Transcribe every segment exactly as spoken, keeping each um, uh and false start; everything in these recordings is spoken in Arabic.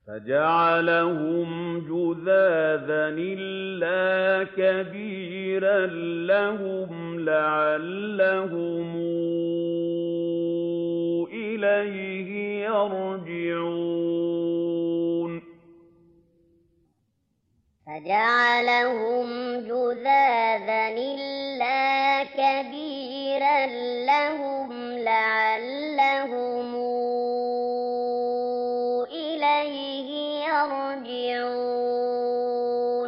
فَجَعَلَهُمْ جُذَاذًا إِلَّا كَبِيرًا لَّهُمْ لَعَلَّهُمْ إِلَيْهِ يَرْجِعُونَ فَجَعَلَهُمْ جُذَاذًا إِلَّا كَبِيرًا لَّهُمْ لَعَلَّهُمْ إِلَيْهِ يَرْجِعُونَ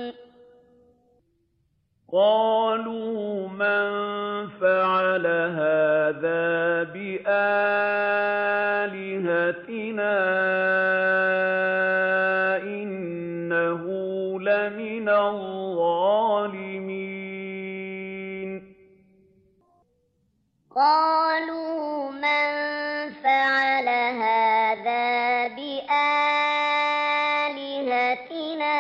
قَالُوا مَن فَعَلَ هَٰذَا بِآلِهَتِنَا إِنَّهُ لَمِنَ الظَّالِمِينَ قَالُوا مَن فَعَلَ هَٰذَا بِآلِهَتِنَا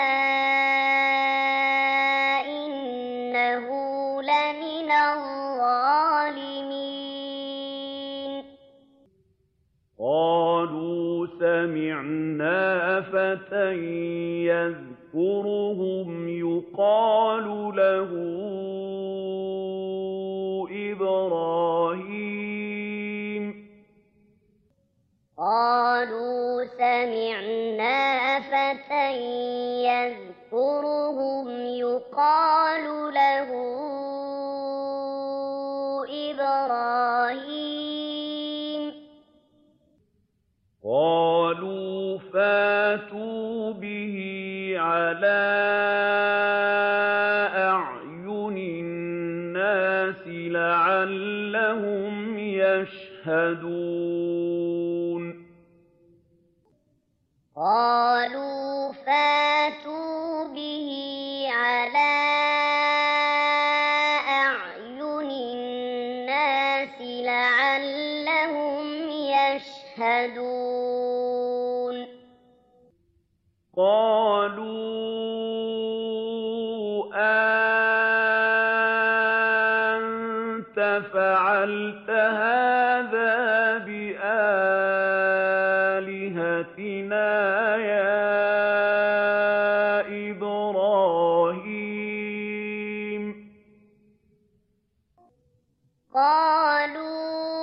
إِنَّهُ لَمِنَ الظَّالِمِينَ قَالُوا سَمِعْنَا فَتًى يَذْكُرُهُمْ يُقَالُ لَهُ إِبْرَاهِيمُ قَالُوا سَمِعْنَا فَتًى يَذْكُرُهُمْ يُقَالُ لَهُ إِبْرَاهِيمُ قَالُوا فَأْتُوا بِهِ عَلَىٰ أَعْيُنِ النَّاسِ لَعَلَّهُمْ يَشْهَدُونَ قَالُوا فَأْتُوا بِهِ عَلَىٰ أَعْيُنِ النَّاسِ لَعَلَّهُمْ يَشْهَدُونَ قَالُوا أَأَنتَ فَعَلْتَ هَٰذَا بِآلِهَتِنَا يَا إِبْرَاهِيمُ قَالُوا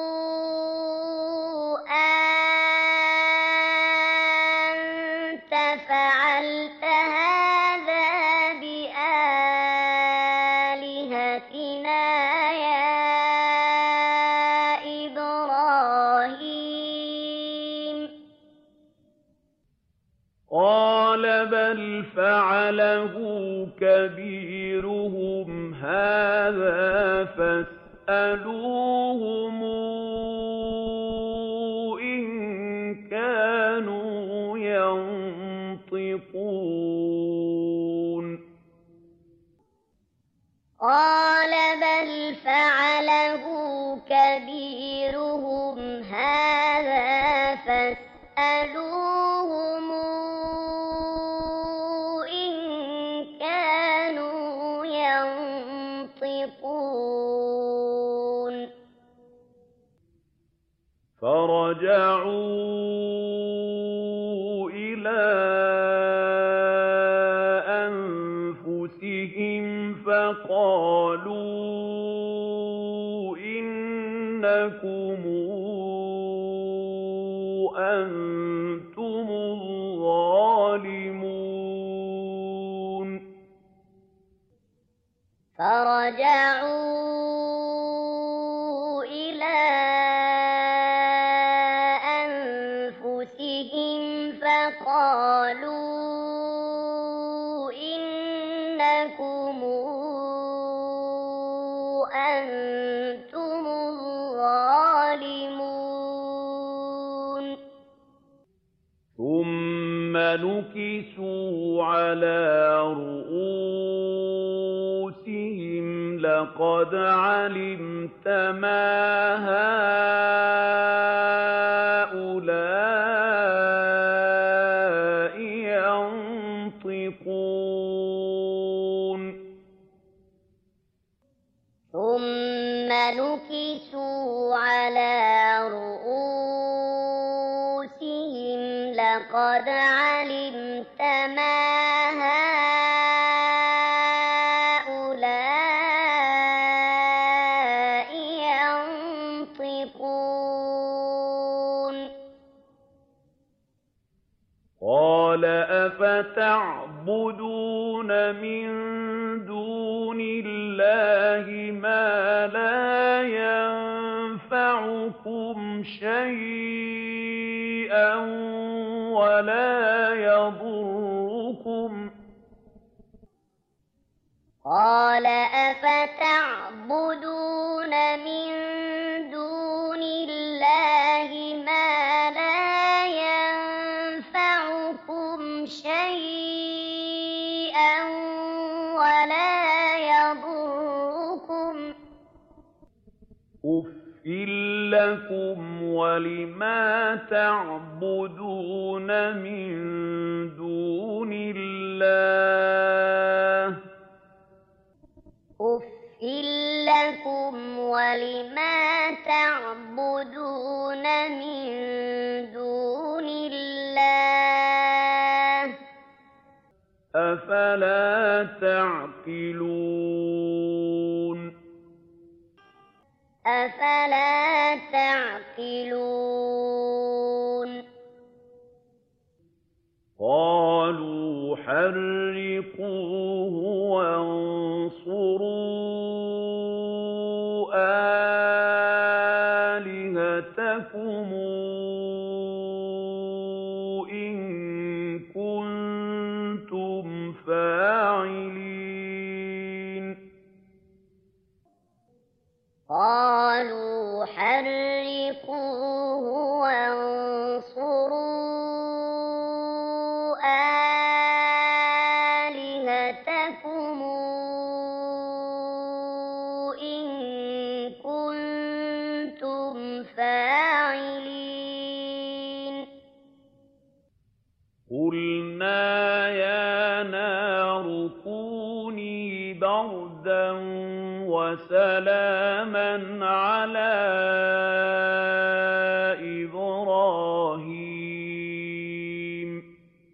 أَأَنتَ فَعَلْتَ هَٰذَا بِآلِهَتِنَا يَا إِبْرَاهِيمُ قَالَ بَلْ فَعَلَهُ كَبِيرُهُمْ هَٰذَا فَاسْأَلُوهُمْ إِن كَانُوا يَنطِقُونَ قَالَ بَلْ فَعَلَهُ كَبِيرُهُمْ هَٰذَا فَاسْأَلُوهُمْ إِن كَانُوا يَنطِقُونَ فَرَجَعُوا إِلَىٰ أَنفُسِهِمْ فَقَالُوا إِنَّكُمْ أَنتُمُ الظَّالِمُونَ فَرَجَعُوا إِلَىٰ أَنفُسِهِمْ فَقَالُوا إِنَّكُمْ أَنتُمُ الظَّالِمُونَ ثُمَّ نُكِسُوا عَلَىٰ رُءُوسِهِمْ لَقَدْ عَلِمْتَ مَا هَٰؤُلَاءِ يَنطِقُونَ ثُمَّ نُكِسُوا عَلَىٰ رُءُوسِهِمْ لَقَدْ لقد علمت ما هؤلاء ينطقون قال أفتعبدون من دون الله ما لا ينفعكم شيئا ولا يضركم قال أفتعبدون من دون الله ما لا ينفعكم شيئا ولا يضركم أُفٍّ لكم ولما تعبدون من دون الله أُفٍّ لكم ولما تعبدون من دون الله أفلا تعقلون أفلا تعقلون قالوا حرقوه وانصروا آلهتكم إن كنتم فاعلين قالوا حرقوه وانصروا آلهتكم إن كنتم فاعلين قلنا يا نار كوني بردا وسلاما على إبراهيم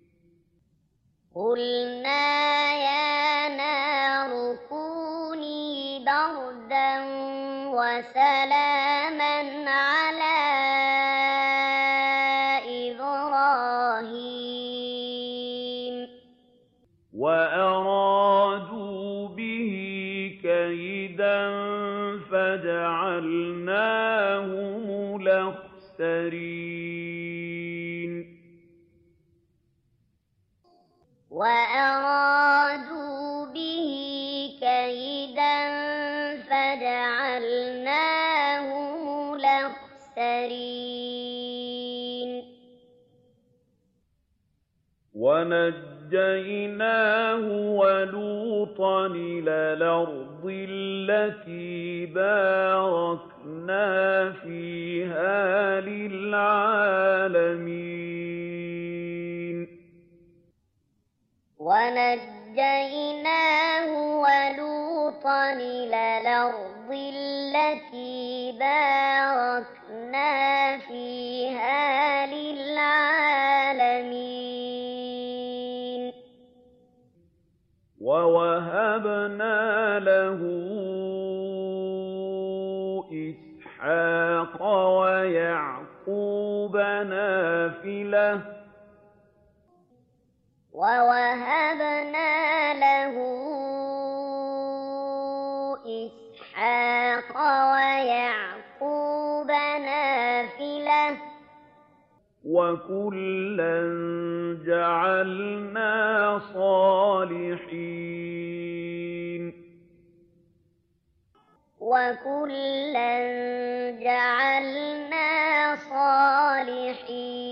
قلنا يا نار كوني بردا وسلاما على إبراهيم وأرادوا به كيدا فجعلناهم الأخسرين وأرادوا به كيدا فجعلناهم الأخسرين ونجيناه ولوطا إلى الأرض التي باركنا فيها للعالمين ونجيناه ولوطا إلى الأرض التي باركنا فيها للعالمين ووهبنا له إسحاق ويعقوب نافلة ووهبنا له إسحاق ويعقوب نافلة وكلا جعلنا صالحين وكلا جعلنا صالحين